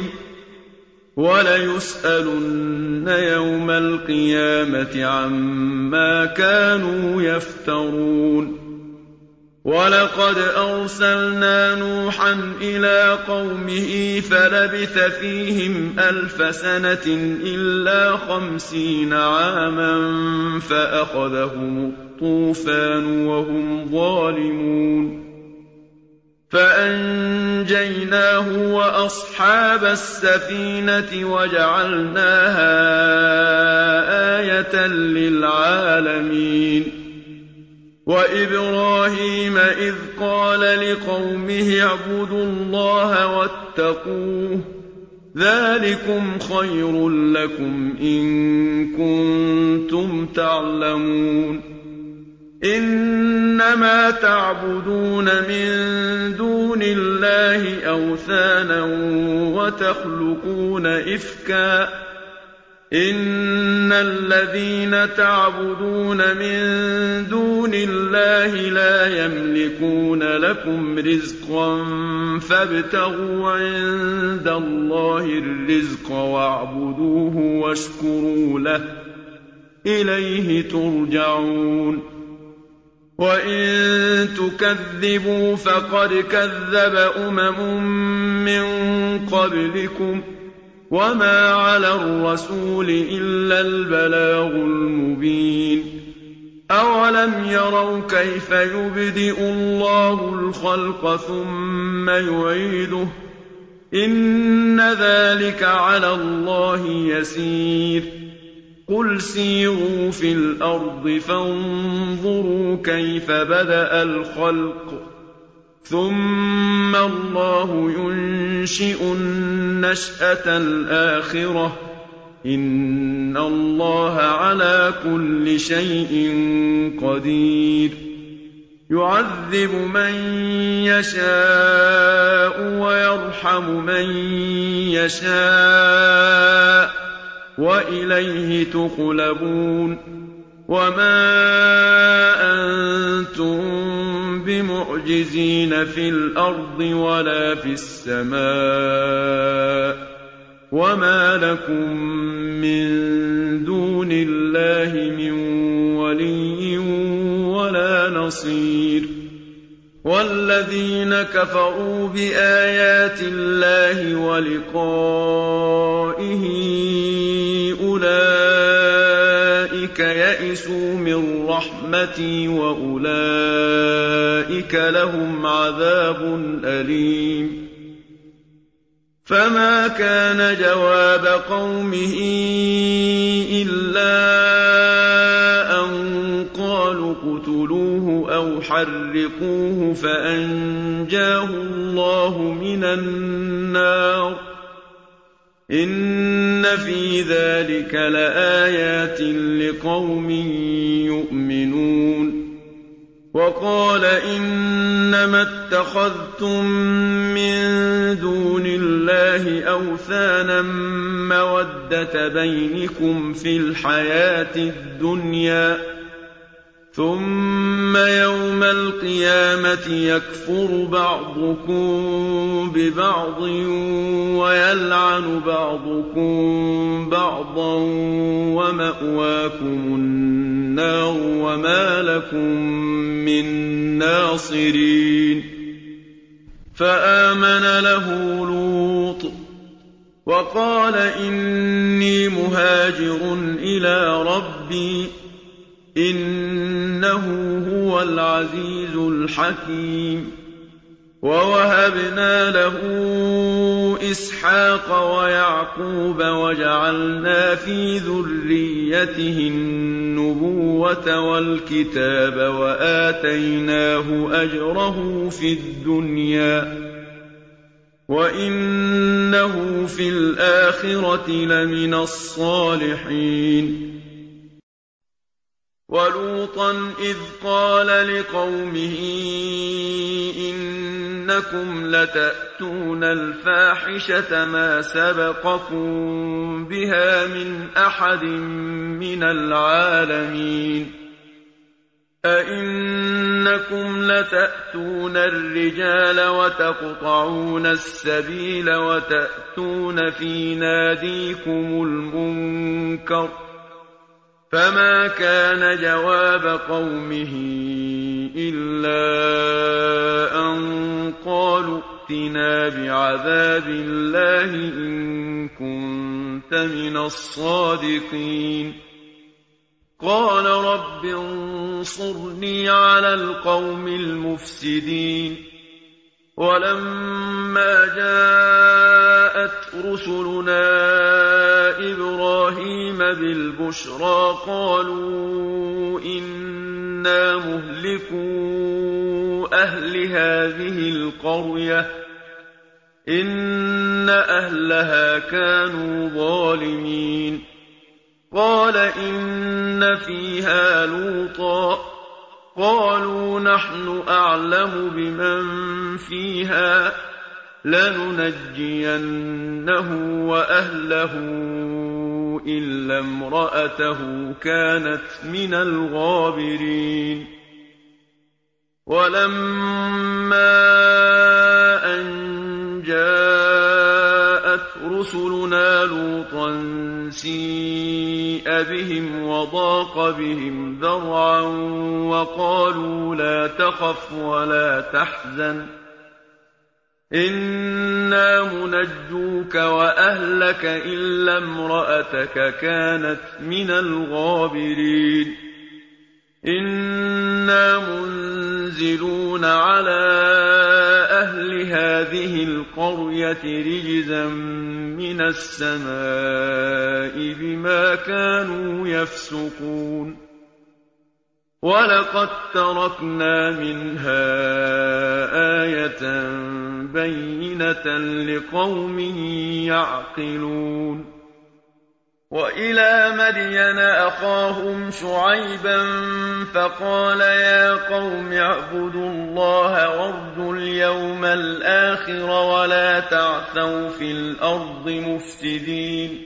وَلَيُسْأَلُنَّ يَوْمَ الْقِيَامَةِ عَمَّا كَانُوا يَفْتَرُونَ وَلَقَدْ أَرْسَلْنَا نُوحًا إِلَىٰ قَوْمِهِ فَلَبِثَ فِيهِمْ أَلْفَ سَنَةٍ إِلَّا 50 عَامًا فَأَخَذَهُمُ الطُّوفَانُ وَهُمْ ظَالِمُونَ فَأَنجَيْنَاهُ وَأَصْحَابَ السَّفِينَةِ وَجَعَلْنَاهَا آيَةً لِّلْعَالَمِينَ وَإِبْرَاهِيمَ إِذْ قَالَ لِقَوْمِهِ اعْبُدُوا اللَّهَ وَاتَّقُوهُ ذَٰلِكُمْ خَيْرٌ لَّكُمْ إِن كُنتُمْ تَعْلَمُونَ إِنَّمَا تَعْبُدُونَ مِن دُونِ اللَّهِ أَوْثَانًا وَتَخْلُقُونَ إِفْكًا ۚ إِنَّ الَّذِينَ تَعْبُدُونَ مِن دُونِ اللَّهِ لَا يَمْلِكُونَ لَكُمْ رِزْقًا فَابْتَغُوا عِندَ اللَّهِ الرِّزْقَ وَاعْبُدُوهُ وَاشْكُرُوا لَهُ ۖ إِلَيْهِ تُرْجَعُونَ وَإِن تُكَذِّبُوا فَقَدْ كَذَّبَ أُمَمٌ مِّن قَبْلِكُمْ ۖ وَمَا عَلَى الرَّسُولِ إِلَّا الْبَلَاغُ الْمُبِينُ أَوَلَمْ يَرَوْا كَيْفَ يُبْدِئُ اللَّهُ الْخَلْقَ ثُمَّ يُعِيدُهُ ۚ إِنَّ ذَٰلِكَ عَلَى اللَّهِ يَسِيرٌ قُلْ سِيرُوا فِي الْأَرْضِ فَانظُرُوا كَيْفَ بَدَأَ الْخَلْقَ ثُمَّ اللَّهُ يُنشِئُ النَّشْأَةَ الْآخِرَةَ ۚ إِنَّ اللَّهَ عَلَىٰ كُلِّ شَيْءٍ قَدِيرٌ يُعَذِّبُ مَن يَشَاءُ وَيَرْحَمُ مَن يَشَاءُ ۖ وَإِلَيْهِ تُقْلَبُونَ وَمَا أَنتُم بِمُعْجِزِينَ فِي الْأَرْضِ وَلَا فِي السَّمَاءِ ۖ وَمَا لَكُم مِّن دُونِ اللَّهِ مِن وَلِيٍّ وَلَا نَصِيرٍ وَالَّذِينَ كَفَرُوا بِآيَاتِ اللَّهِ وَلِقَائِهِ أُولَٰئِكَ يَئِسُوا مِن رَّحْمَتِي وَأُولَٰئِكَ لَهُمْ عَذَابٌ أَلِيمٌ فَمَا كَانَ جَوَابَ قَوْمِهِ إِلَّا أَن قَالُوا اقْتُلُوهُ أَوْ حَرِّقُوهُ فَأَنجَاهُ اللَّهُ مِنَ النَّارِ ۚ إِنَّ فِي ذَٰلِكَ لَآيَاتٍ لِّقَوْمٍ يُؤْمِنُونَ وَقَالَ إِنَّمَا اتَّخَذْتُم مِّن دُونِ اللَّهِ أَوْثَانًا مَّوَدَّةَ بَيْنِكُمْ فِي الْحَيَاةِ الدُّنْيَا ۖ ثُمَّ يَوْمَ الْقِيَامَةِ يَكْفُرُ بَعْضُكُم بِبَعْضٍ وَيَلْعَنُ بَعْضُكُم بَعْضًا وَمَأْوَاكُمُ النَّارُ وَمَا لَكُم مِّن نَّاصِرِينَ فَآمَنَ لَهُ لُوطٌ وَقَالَ إِنِّي مُهَاجِرٌ إِلَىٰ رَبِّي إِنَّهُ هُوَ الْعَزِيزُ الْحَكِيمُ وَوَهَبْنَا لَهُ إِسْحَاقَ وَيَعْقُوبَ وَجَعَلْنَا فِي ذُرِّيَّتِهِ النُّبُوَّةَ وَالْكِتَابَ وَآتَيْنَاهُ أَجْرَهُ فِي الدُّنْيَا ۖ وَإِنَّهُ فِي الْآخِرَةِ لَمِنَ الصَّالِحِينَ وَلُوطًا إِذْ قَالَ لِقَوْمِهِ إِنَّكُمْ لَتَأْتُونَ الْفَاحِشَةَ مَا سَبَقَكُم بِهَا مِنْ أَحَدٍ مِّنَ الْعَالَمِينَ أَئِنَّكُمْ لَتَأْتُونَ الرِّجَالَ وَتَقْطَعُونَ السَّبِيلَ وَتَأْتُونَ فِي نَادِيكُمُ الْمُنكَرَ ۖ فَمَا كَانَ جَوَابَ قَوْمِهِ إِلَّا أَن قَالُوا ائْتِنَا بِعَذَابِ اللَّهِ إِن كُنتَ مِنَ الصَّادِقِينَ قَالَ رَبِّ انصُرْنِي عَلَى الْقَوْمِ الْمُفْسِدِينَ وَلَمَّا جَاءَتْ رُسُلُنَا إِبْرَاهِيمَ بِالْبُشْرَىٰ قَالُوا إِنَّا مُهْلِكُو أَهْلِ هَٰذِهِ الْقَرْيَةِ ۖ إِنَّ أَهْلَهَا كَانُوا ظَالِمِينَ قَالَ إِنَّ فِيهَا لُوطًا ۚ قَالُوا نَحْنُ أَعْلَمُ بِمَن فِيهَا ۖ لَنُنَجِّيَنَّهُ وَأَهْلَهُ إِلَّا امْرَأَتَهُ كَانَتْ مِنَ الْغَابِرِينَ وَلَمَّا أَن جَاءَتْ رُسُلُنَا لُوطًا سِيءَ بِهِمْ وَضَاقَ بِهِمْ ذَرْعًا وَقَالُوا لَا تَخَفْ وَلَا تَحْزَنْ إِنَّا مُنَجُّوكَ وَأَهْلَكَ إِلَّا امْرَأَتَكَ كَانَتْ مِنَ الْغَابِرِينَ إِنَّا مُنزِلُونَ عَلَىٰ أهل هذه القرية رجزا من السماء بما كانوا يفسقون ولقد تركنا منها آية بينة لقوم يعقلون وإلى مدين أخاهم شعيبا فقال يا قوم اعبدوا الله وارجوا اليوم الآخر ولا تعثوا في الأرض مفسدين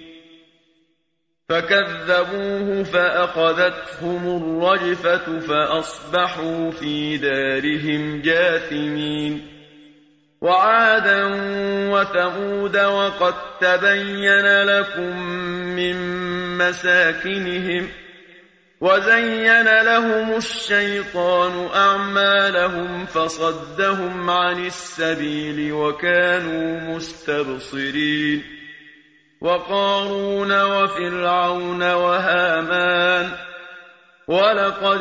فكذبوه فأخذتهم الرجفة فأصبحوا في دارهم جاثمين وعادا وثمود وقد تبين لكم من مساكنهم وزين لهم الشيطان أعمالهم فصدهم عن السبيل وكانوا مستبصرين وقارون وفرعون وهامان ولقد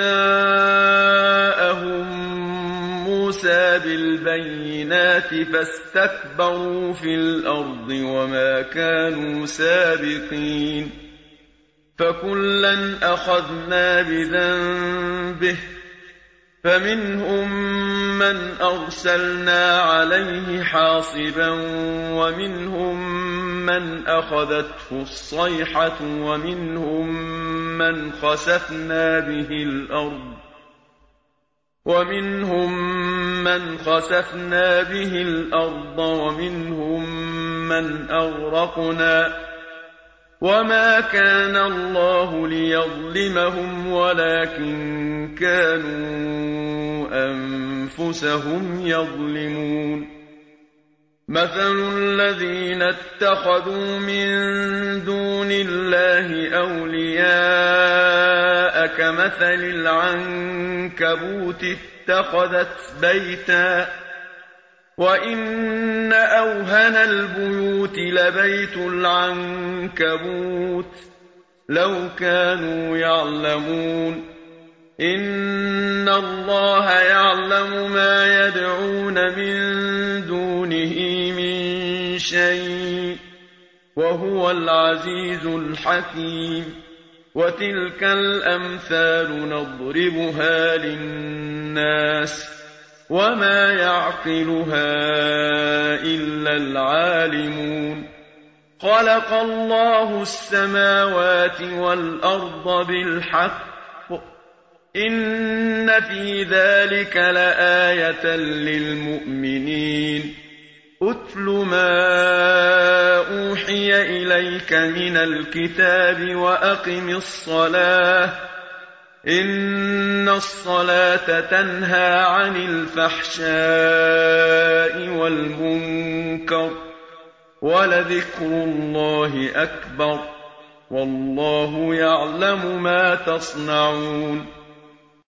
جاءهم موسى بالبينات فاستكبروا في الأرض وما كانوا سابقين فكلا أخذنا بذنبه فمنهم من أرسلنا عليه حاصبا ومنهم من أخذته الصيحة ومنهم من خسفنا به الأرض ومنهم من أغرقنا وما كان الله ليظلمهم ولكن كانوا أنفسهم يظلمون مثل الذين اتخذوا من دون الله أولياء كمثل العنكبوت اتخذت بيتا وإن أوهن البيوت لبيت العنكبوت لو كانوا يعلمون إن الله يعلم ما يدعون من دونه من شيء وهو العزيز الحكيم وتلك الأمثال نضربها للناس وما يعقلها إلا العالمون خلق الله السماوات والأرض بالحق إن في ذلك لآية للمؤمنين أتل ما أوحي إليك من الكتاب وأقم الصلاة إن الصلاة تنهى عن الفحشاء والمنكر ولذكر الله أكبر والله يعلم ما تصنعون